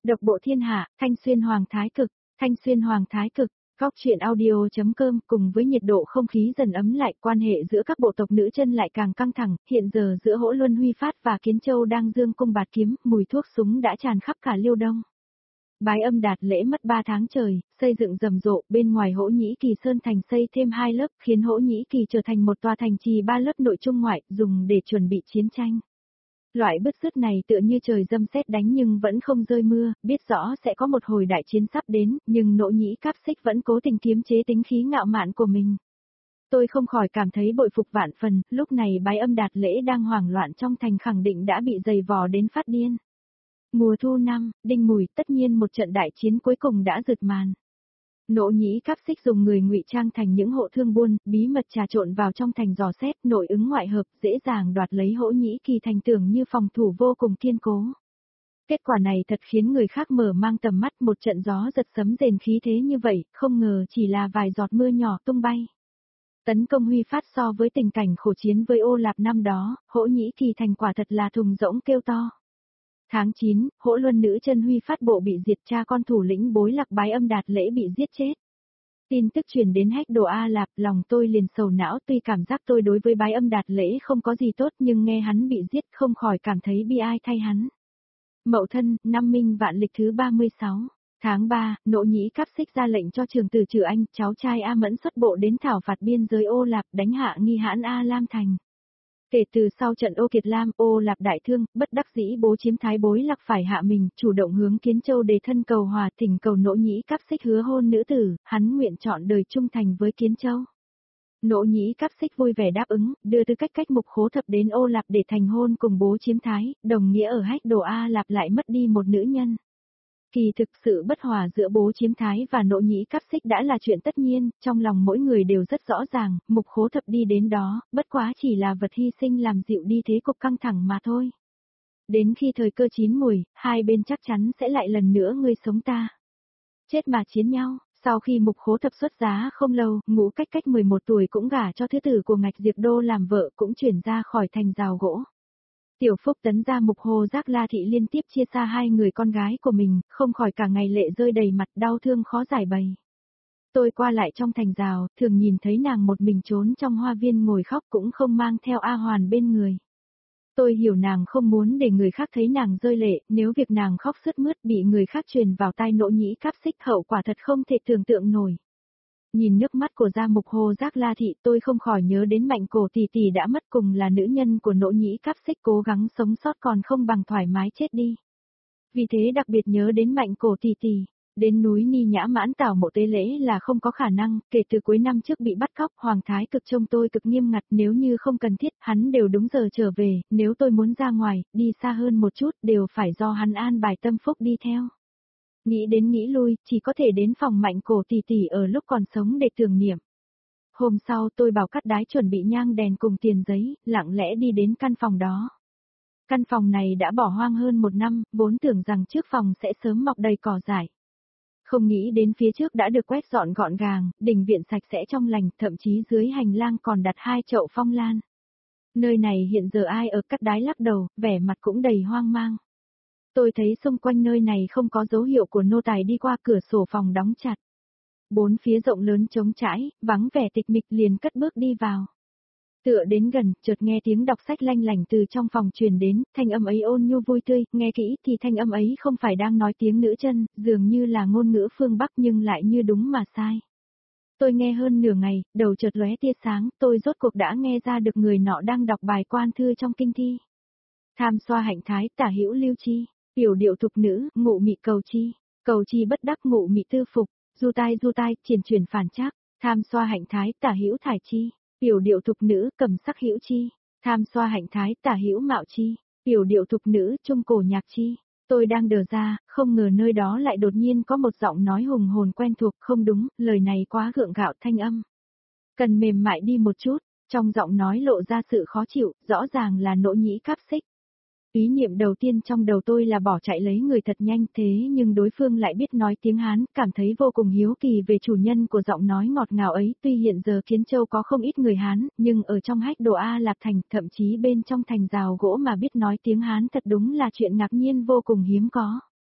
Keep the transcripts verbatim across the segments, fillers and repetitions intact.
Độc bộ thiên hạ, Thanh Xuyên Hoàng Thái Cực, Thanh Xuyên Hoàng Thái Cực, Góc truyện audio.com cùng với nhiệt độ không khí dần ấm lại, quan hệ giữa các bộ tộc nữ chân lại càng căng thẳng, hiện giờ giữa Hỗ Luân Huy Phát và Kiến Châu đang dương cung bạt kiếm, mùi thuốc súng đã tràn khắp cả Liêu Đông. Bái Âm Đạt lễ mất ba tháng trời, xây dựng rầm rộ, bên ngoài Hỗ Nhĩ Kỳ Sơn thành xây thêm hai lớp, khiến Hỗ Nhĩ Kỳ trở thành một tòa thành trì ba lớp nội trung ngoại, dùng để chuẩn bị chiến tranh. Loại bứt rứt này tựa như trời dâm sét đánh nhưng vẫn không rơi mưa, biết rõ sẽ có một hồi đại chiến sắp đến, nhưng Nỗ Nhĩ Cáp Xích vẫn cố tình kiềm chế tính khí ngạo mạn của mình. Tôi không khỏi cảm thấy bội phục vạn phần, lúc này Bái Âm Đạt lễ đang hoảng loạn trong thành khẳng định đã bị dày vò đến phát điên. Mùa thu năm, Đinh Mùi, tất nhiên một trận đại chiến cuối cùng đã rực màn. Nỗ Nhĩ Cáp Xích dùng người ngụy trang thành những hộ thương buôn, bí mật trà trộn vào trong thành dò xét, nội ứng ngoại hợp, dễ dàng đoạt lấy Hỗ Nhĩ Kỳ thành tưởng như phòng thủ vô cùng kiên cố. Kết quả này thật khiến người khác mở mang tầm mắt, một trận gió giật sấm rền khí thế như vậy, không ngờ chỉ là vài giọt mưa nhỏ tung bay. Tấn công Huy Phát so với tình cảnh khổ chiến với Ô Lạp năm đó, Hỗ Nhĩ Kỳ thành quả thật là thùng rỗng kêu to. Tháng chín, Hỗ Luân nữ chân Huy Phát bộ bị diệt, cha con thủ lĩnh Bối Lạc Bái Âm Đạt lễ bị giết chết. Tin tức truyền đến Hách Đồ A Lạp, lòng tôi liền sầu não, tuy cảm giác tôi đối với Bái Âm Đạt lễ không có gì tốt nhưng nghe hắn bị giết không khỏi cảm thấy bi ai thay hắn. Mậu Thân, năm Minh Vạn Lịch thứ ba mươi sáu, tháng ba, Nỗ Nhĩ Cáp Xích ra lệnh cho Trường Tử Trừ Anh, cháu trai A Mẫn xuất bộ đến thảo phạt biên giới Ô Lạp, đánh hạ nghi hãn A Lam thành. Kể từ sau trận Ô Kiệt Lam, Ô Lạp đại thương, bất đắc dĩ bố chiếm Thái Bối Lạc phải hạ mình, chủ động hướng Kiến Châu đề thân cầu hòa, thỉnh cầu Nỗ Nhĩ Cáp Xích hứa hôn nữ tử, hắn nguyện chọn đời trung thành với Kiến Châu. Nỗ Nhĩ Cáp Xích vui vẻ đáp ứng, đưa tư cách cách mục Khố Thập đến Ô Lạp để thành hôn cùng bố chiếm Thái, đồng nghĩa ở Hách Đồ A Lạp lại mất đi một nữ nhân. Kỳ thực sự bất hòa giữa bố chiếm Thái và Nỗ Nhĩ Cáp Xích đã là chuyện tất nhiên, trong lòng mỗi người đều rất rõ ràng, mục Khố Thập đi đến đó, bất quá chỉ là vật hy sinh làm dịu đi thế cục căng thẳng mà thôi. Đến khi thời cơ chín mùi, hai bên chắc chắn sẽ lại lần nữa ngươi sống ta chết mà chiến nhau. Sau khi mục Khố Thập xuất giá không lâu, Ngũ Cách Cách mười một tuổi cũng gả cho thứ tử của Ngạch Diệp Đô làm vợ, cũng chuyển ra khỏi thành rào gỗ. Tiểu Phúc Tấn gia mục Hồ Giác La Thị liên tiếp chia xa hai người con gái của mình, không khỏi cả ngày lệ rơi đầy mặt, đau thương khó giải bày. Tôi qua lại trong thành rào, thường nhìn thấy nàng một mình trốn trong hoa viên ngồi khóc, cũng không mang theo A Hoàn bên người. Tôi hiểu nàng không muốn để người khác thấy nàng rơi lệ, nếu việc nàng khóc sướt mướt bị người khác truyền vào tai Nỗ Nhĩ Cáp Xích, hậu quả thật không thể tưởng tượng nổi. Nhìn nước mắt của gia mục Hồ Giác La Thị, tôi không khỏi nhớ đến Mạnh Cổ tỷ tỷ đã mất, cùng là nữ nhân của Nỗ Nhĩ Cáp Xích, cố gắng sống sót còn không bằng thoải mái chết đi. Vì thế đặc biệt nhớ đến Mạnh Cổ tỷ tỷ. Đến núi Ni Nhã Mãn Tảo mộ tế lễ là không có khả năng, kể từ cuối năm trước bị bắt cóc, Hoàng Thái Cực trông tôi cực nghiêm ngặt, nếu như không cần thiết, hắn đều đúng giờ trở về, nếu tôi muốn ra ngoài, đi xa hơn một chút, đều phải do hắn an bài Tâm Phúc đi theo. Nghĩ đến nghĩ lui, chỉ có thể đến phòng Mạnh Cổ tỷ tỷ ở lúc còn sống để tưởng niệm. Hôm sau tôi bảo Cắt Đái chuẩn bị nhang đèn cùng tiền giấy, lặng lẽ đi đến căn phòng đó. Căn phòng này đã bỏ hoang hơn một năm, vốn tưởng rằng trước phòng sẽ sớm mọc đầy cỏ dại. Không nghĩ đến phía trước đã được quét dọn gọn gàng, đình viện sạch sẽ trong lành, thậm chí dưới hành lang còn đặt hai chậu phong lan. Nơi này hiện giờ ai ở? Cắt Đái lắc đầu, vẻ mặt cũng đầy hoang mang. Tôi thấy xung quanh nơi này không có dấu hiệu của nô tài đi qua, cửa sổ phòng đóng chặt. Bốn phía rộng lớn trống trải, vắng vẻ tịch mịch, liền cất bước đi vào. Tựa đến gần, chợt nghe tiếng đọc sách lanh lảnh từ trong phòng truyền đến, thanh âm ấy ôn nhu vui tươi, nghe kỹ thì thanh âm ấy không phải đang nói tiếng nữ chân, dường như là ngôn ngữ phương Bắc nhưng lại như đúng mà sai. Tôi nghe hơn nửa ngày, đầu chợt lóe tia sáng, tôi rốt cuộc đã nghe ra được người nọ đang đọc bài quan thư trong kinh thi. Tham xoa hạnh thái, tả hữu lưu chi, tiểu điệu thục nữ, ngụ mị cầu chi, cầu chi bất đắc, ngụ mị tư phục, du tai du tai, triển chuyển phản trắc, tham xoa hạnh thái, tả hữu thải chi. Tiểu điệu thục nữ, cầm sắc hữu chi, tham xoa hạnh thái, tả hữu mạo chi, tiểu điệu thục nữ, trung cổ nhạc chi. Tôi đang đờ ra, không ngờ nơi đó lại đột nhiên có một giọng nói hùng hồn quen thuộc, không đúng, lời này quá gượng gạo thanh âm. Cần mềm mại đi một chút, trong giọng nói lộ ra sự khó chịu, rõ ràng là Nỗ Nhĩ Cáp Xích. Ý niệm đầu tiên trong đầu tôi là bỏ chạy lấy người thật nhanh, thế nhưng đối phương lại biết nói tiếng Hán, cảm thấy vô cùng hiếu kỳ về chủ nhân của giọng nói ngọt ngào ấy. Tuy hiện giờ Kiến Châu có không ít người Hán, nhưng ở trong Hách Đồ A Lạp thành, thậm chí bên trong thành rào gỗ mà biết nói tiếng Hán thật đúng là chuyện ngạc nhiên vô cùng hiếm có.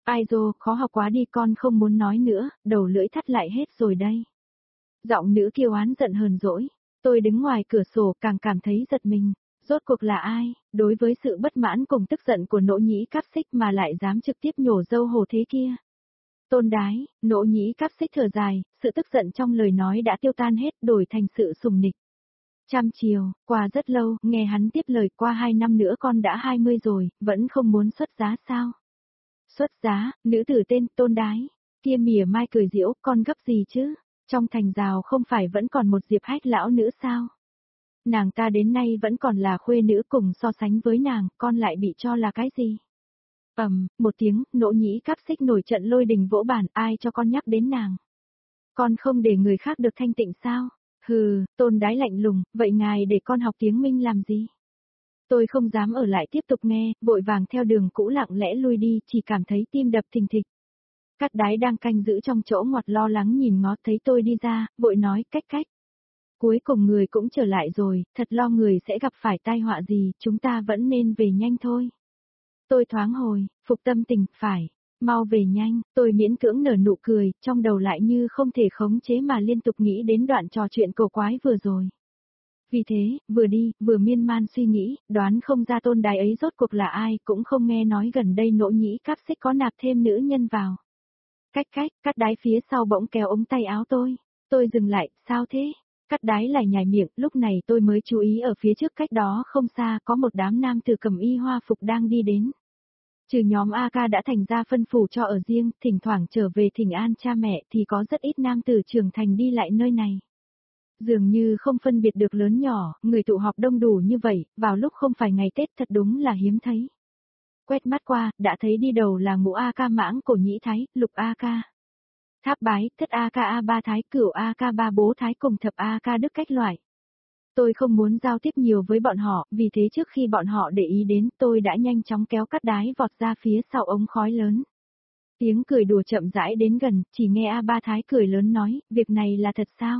Ai dô, khó học quá đi con không muốn nói nữa, đầu lưỡi thắt lại hết rồi đây. Giọng nữ kiêu oán giận hờn dỗi. Tôi đứng ngoài cửa sổ càng cảm thấy giật mình. Rốt cuộc là ai, đối với sự bất mãn cùng tức giận của nỗ nhĩ cáp xích mà lại dám trực tiếp nhổ dâu hồ thế kia. Tôn đái, nỗ nhĩ cáp xích thở dài, sự tức giận trong lời nói đã tiêu tan hết đổi thành sự sùng nịch. Trăm chiều, qua rất lâu, nghe hắn tiếp lời qua hai năm nữa con đã hai mươi rồi, vẫn không muốn xuất giá sao? Xuất giá, nữ tử tên Tôn đái, kia mỉa mai cười giễu, con gấp gì chứ? Trong thành rào không phải vẫn còn một Diệp Hách lão nữ sao? Nàng ta đến nay vẫn còn là khuê nữ, cùng so sánh với nàng, con lại bị cho là cái gì? Ầm, um, một tiếng, nỗ nhĩ cáp xích nổi trận lôi đình vỗ bàn, ai cho con nhắc đến nàng? Con không để người khác được thanh tịnh sao? Hừ, Tôn đái lạnh lùng, vậy ngài để con học tiếng Minh làm gì? Tôi không dám ở lại tiếp tục nghe, vội vàng theo đường cũ lặng lẽ lui đi, chỉ cảm thấy tim đập thình thịch. Cát đái đang canh giữ trong chỗ ngoặt lo lắng nhìn ngó thấy tôi đi ra, vội nói cách cách. Cuối cùng người cũng trở lại rồi, thật lo người sẽ gặp phải tai họa gì, chúng ta vẫn nên về nhanh thôi. Tôi thoáng hồi, phục tâm tình, phải, mau về nhanh, tôi miễn cưỡng nở nụ cười, trong đầu lại như không thể khống chế mà liên tục nghĩ đến đoạn trò chuyện cổ quái vừa rồi. Vì thế, vừa đi, vừa miên man suy nghĩ, đoán không ra Tôn đái ấy rốt cuộc là ai, cũng không nghe nói gần đây nỗ nhĩ cáp xích có nạp thêm nữ nhân vào. Cách cách, Cát đái phía sau bỗng kéo ống tay áo tôi. Tôi dừng lại, sao thế? Cát đái lại nhảy miệng, lúc này tôi mới chú ý ở phía trước cách đó không xa có một đám nam tử cầm y hoa phục đang đi đến. Trừ nhóm a ca đã thành ra phân phủ cho ở riêng, thỉnh thoảng trở về thỉnh an cha mẹ thì có rất ít nam tử trưởng thành đi lại nơi này. Dường như không phân biệt được lớn nhỏ, người tụ họp đông đủ như vậy, vào lúc không phải ngày Tết thật đúng là hiếm thấy. Quét mắt qua, đã thấy đi đầu là ngũ A ca Mãng Cổ Nhĩ Thái, lục A ca Tháp Bái, thất A ca A ba Thái, cửu A ca ba Bố Thái cùng thập A ca Đức Cách loại. Tôi không muốn giao tiếp nhiều với bọn họ, vì thế trước khi bọn họ để ý đến, tôi đã nhanh chóng kéo Cát đái vọt ra phía sau ống khói lớn. Tiếng cười đùa chậm rãi đến gần, chỉ nghe A ba Thái cười lớn nói, việc này là thật sao?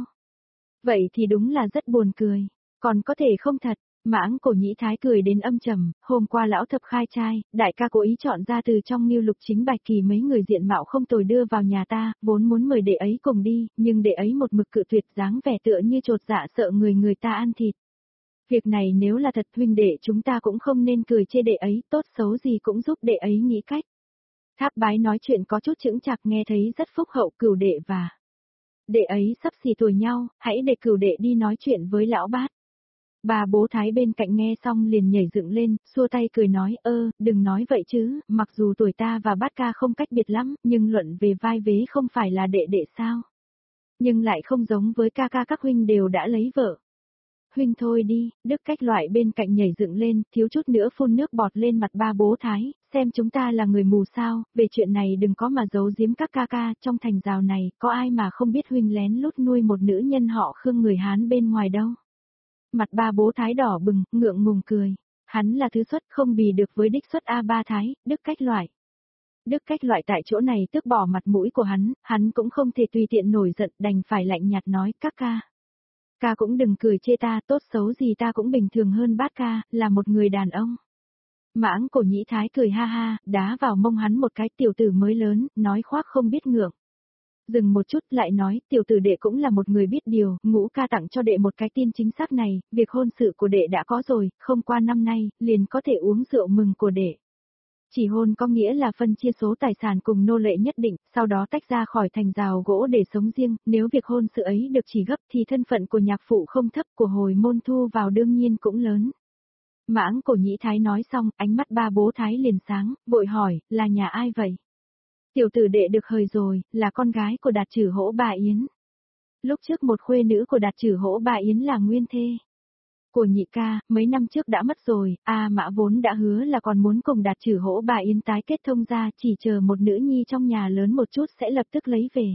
Vậy thì đúng là rất buồn cười, còn có thể không thật. Mãng Cổ Nhĩ Thái cười đến âm trầm, hôm qua lão thập khai trai, đại ca cố ý chọn ra từ trong Ngưu Lục Chính Bạch Kỳ mấy người diện mạo không tồi đưa vào nhà ta, vốn muốn mời đệ ấy cùng đi, nhưng đệ ấy một mực cự tuyệt, dáng vẻ tựa như trột dạ sợ người người ta ăn thịt. Việc này nếu là thật huynh đệ chúng ta cũng không nên cười chê đệ ấy, tốt xấu gì cũng giúp đệ ấy nghĩ cách. Tháp Bái nói chuyện có chút chững chạc, nghe thấy rất phúc hậu, cửu đệ và đệ ấy sắp xỉ tuổi nhau, hãy để cửu đệ đi nói chuyện với lão bát. Bà Bố Thái bên cạnh nghe xong liền nhảy dựng lên, xua tay cười nói, ơ, đừng nói vậy chứ, mặc dù tuổi ta và bát ca không cách biệt lắm, nhưng luận về vai vế không phải là đệ đệ sao. Nhưng lại không giống với ca ca các huynh đều đã lấy vợ. Huynh thôi đi, Đức Cách loại bên cạnh nhảy dựng lên, thiếu chút nữa phun nước bọt lên mặt ba Bố Thái, xem chúng ta là người mù sao, về chuyện này đừng có mà giấu giếm các ca ca, trong thành rào này, có ai mà không biết huynh lén lút nuôi một nữ nhân họ Khương người Hán bên ngoài đâu. Mặt ba Bố Thái đỏ bừng, ngượng ngùng cười. Hắn là thứ xuất không bì được với đích xuất A ba Thái, Đức Cách loại. Đức Cách loại tại chỗ này tước bỏ mặt mũi của hắn, hắn cũng không thể tùy tiện nổi giận, đành phải lạnh nhạt nói, các ca. Ca cũng đừng cười chê ta, tốt xấu gì ta cũng bình thường hơn bát ca, là một người đàn ông. Mãng Cổ Nhĩ Thái cười ha ha, đá vào mông hắn một cái, tiểu tử mới lớn, nói khoác không biết ngượng. Dừng một chút lại nói, tiểu tử đệ cũng là một người biết điều, ngũ ca tặng cho đệ một cái tin chính xác này, việc hôn sự của đệ đã có rồi, không qua năm nay, liền có thể uống rượu mừng của đệ. Chỉ hôn có nghĩa là phân chia số tài sản cùng nô lệ nhất định, sau đó tách ra khỏi thành rào gỗ để sống riêng, nếu việc hôn sự ấy được chỉ gấp thì thân phận của nhạc phụ không thấp, của hồi môn thu vào đương nhiên cũng lớn. Mãng Cổ Nhĩ Thái nói xong, ánh mắt ba Bố Thái liền sáng, vội hỏi, là nhà ai vậy? Tiểu tử đệ được hời rồi, là con gái của Đạt Trử Hỗ Bà Yến. Lúc trước một khuê nữ của Đạt Trử Hỗ Bà Yến là nguyên thê của nhị ca, mấy năm trước đã mất rồi, A Mã vốn đã hứa là còn muốn cùng Đạt Trử Hỗ Bà Yến tái kết thông ra, chỉ chờ một nữ nhi trong nhà lớn một chút sẽ lập tức lấy về.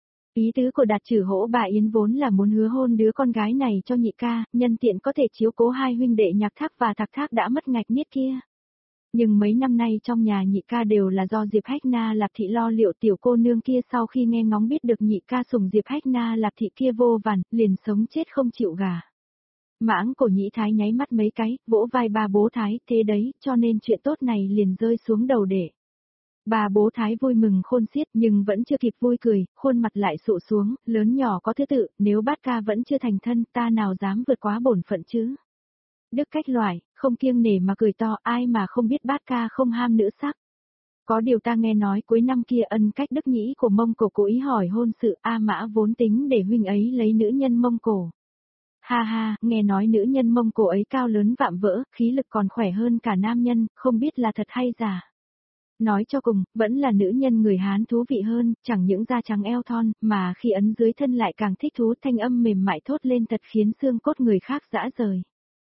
Ý tứ của Đạt Trử Hỗ Bà Yến vốn là muốn hứa hôn đứa con gái này cho nhị ca, nhân tiện có thể chiếu cố hai huynh đệ Nhạc Thác và Thạc Thác đã mất ngạch niết kia. Nhưng mấy năm nay trong nhà nhị ca đều là do Diệp Hách Na Lạp Thị lo liệu, tiểu cô nương kia sau khi nghe ngóng biết được nhị ca sủng Diệp Hách Na Lạp Thị kia vô vàn, liền sống chết không chịu gả. Mãng Cổ Nhĩ Thái nháy mắt mấy cái, vỗ vai ba Bố Thái, thế đấy, cho nên chuyện tốt này liền rơi xuống đầu đệ. Bà bố Thái vui mừng khôn xiết nhưng vẫn chưa kịp vui cười, khuôn mặt lại sụ xuống, lớn nhỏ có thứ tự, nếu bát ca vẫn chưa thành thân ta nào dám vượt quá bổn phận chứ. Đức cách loại, không kiêng nể mà cười to, ai mà không biết bát ca không ham nữ sắc. Có điều ta nghe nói cuối năm kia Ân Cách Đức Nhĩ của Mông Cổ cố ý hỏi hôn sự A Mã vốn tính để huynh ấy lấy nữ nhân Mông Cổ. Ha ha, nghe nói nữ nhân Mông Cổ ấy cao lớn vạm vỡ, khí lực còn khỏe hơn cả nam nhân, không biết là thật hay giả. Nói cho cùng, vẫn là nữ nhân người Hán thú vị hơn, chẳng những da trắng eo thon, mà khi ấn dưới thân lại càng thích thú, thanh âm mềm mại thốt lên thật khiến xương cốt người khác dã rời.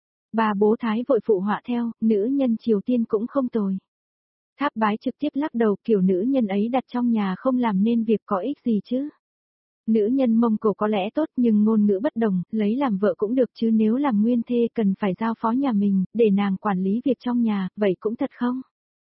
Bà bố Thái vội phụ họa theo, nữ nhân Triều Tiên cũng không tồi. Tháp Bái trực tiếp lắc đầu, kiểu nữ nhân ấy đặt trong nhà không làm nên việc có ích gì chứ. Nữ nhân Mông Cổ có lẽ tốt nhưng ngôn ngữ bất đồng, lấy làm vợ cũng được chứ nếu làm nguyên thê cần phải giao phó nhà mình, để nàng quản lý việc trong nhà, vậy cũng thật không?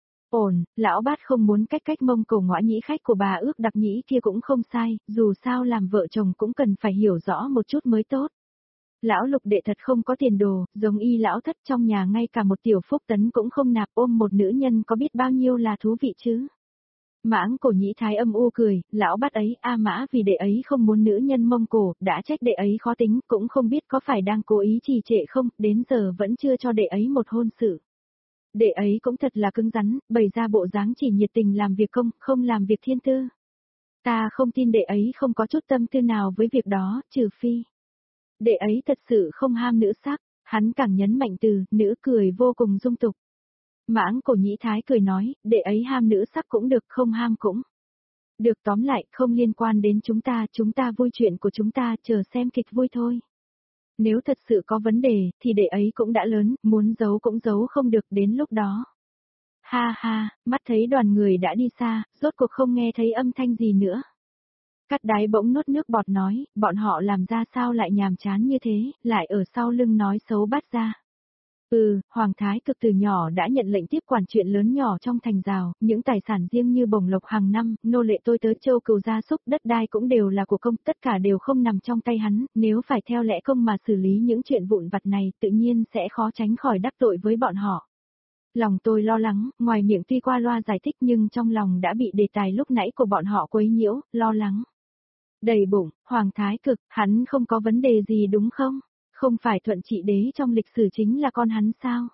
Ổn, lão bát không muốn cách cách Mông Cổ ngõa nhĩ khách của bà ước đặc nhĩ kia cũng không sai, dù sao làm vợ chồng cũng cần phải hiểu rõ một chút mới tốt. Lão Lục đệ thật không có tiền đồ, giống y lão thất trong nhà ngay cả một tiểu phúc tấn cũng không nạp, ôm một nữ nhân có biết bao nhiêu là thú vị chứ. Mãng Cổ Nhĩ Thái âm u cười, lão bát ấy, A Mã vì đệ ấy không muốn nữ nhân Mông Cổ, đã trách đệ ấy khó tính, cũng không biết có phải đang cố ý trì trệ không, đến giờ vẫn chưa cho đệ ấy một hôn sự. Đệ ấy cũng thật là cứng rắn, bày ra bộ dáng chỉ nhiệt tình làm việc công, không làm việc thiên tư. Ta không tin đệ ấy không có chút tâm tư nào với việc đó, trừ phi. Đệ ấy thật sự không ham nữ sắc, hắn càng nhấn mạnh từ, nữ cười vô cùng dung tục. Mãng Cổ Nhĩ Thái cười nói, đệ ấy ham nữ sắc cũng được, không ham cũng. Được, tóm lại, không liên quan đến chúng ta, chúng ta vui chuyện của chúng ta, chờ xem kịch vui thôi. Nếu thật sự có vấn đề, thì đệ ấy cũng đã lớn, muốn giấu cũng giấu không được đến lúc đó. Ha ha, mắt thấy đoàn người đã đi xa, rốt cuộc không nghe thấy âm thanh gì nữa. Cắt Đái bỗng nuốt nước bọt nói, bọn họ làm ra sao lại nhàm chán như thế, lại ở sau lưng nói xấu Bát gia. Ừ, Hoàng Thái Cực từ nhỏ đã nhận lệnh tiếp quản chuyện lớn nhỏ trong thành rào, những tài sản riêng như bổng lộc hàng năm, nô lệ tôi tớ châu cừu gia súc, đất đai cũng đều là của công, tất cả đều không nằm trong tay hắn, nếu phải theo lẽ công mà xử lý những chuyện vụn vặt này, tự nhiên sẽ khó tránh khỏi đắc tội với bọn họ. Lòng tôi lo lắng, ngoài miệng tuy qua loa giải thích nhưng trong lòng đã bị đề tài lúc nãy của bọn họ quấy nhiễu, lo lắng. Đầy bụng, Hoàng Thái Cực, hắn không có vấn đề gì đúng không? Không phải Thuận Trị Đế trong lịch sử chính là con hắn sao?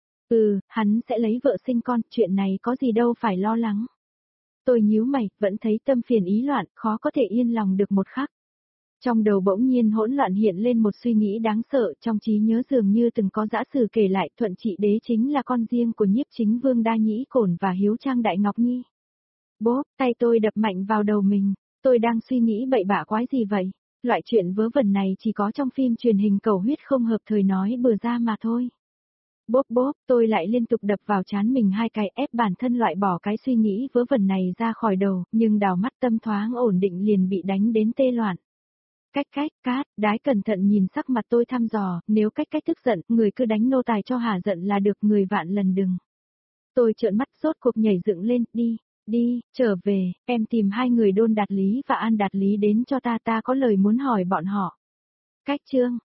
Ừ, hắn sẽ lấy vợ sinh con, chuyện này có gì đâu phải lo lắng. Tôi nhíu mày, vẫn thấy tâm phiền ý loạn, khó có thể yên lòng được một khắc. Trong đầu bỗng nhiên hỗn loạn hiện lên một suy nghĩ đáng sợ, trong trí nhớ dường như từng có dã sử kể lại Thuận Trị Đế chính là con riêng của Nhiếp Chính Vương Đa Nhĩ Cổn và Hiếu Trang Đại Ngọc Nhi. Bốp, tay tôi đập mạnh vào đầu mình, tôi đang suy nghĩ bậy bạ quái gì vậy? Loại chuyện vớ vẩn này chỉ có trong phim truyền hình cầu huyết không hợp thời nói bừa ra mà thôi. Bốp bốp, tôi lại liên tục đập vào trán mình hai cái ép bản thân loại bỏ cái suy nghĩ vớ vẩn này ra khỏi đầu, nhưng đào mắt tâm thoáng ổn định liền bị đánh đến tê loạn. Cách cách, Cát, Đái cẩn thận nhìn sắc mặt tôi thăm dò, nếu cách cách tức giận, người cứ đánh nô tài cho hả giận là được, người vạn lần đừng. Tôi trợn mắt rốt cuộc nhảy dựng lên, đi, đi, trở về, em tìm hai người Đôn Đạt Lý và An Đạt Lý đến cho ta, ta có lời muốn hỏi bọn họ. Cách chương.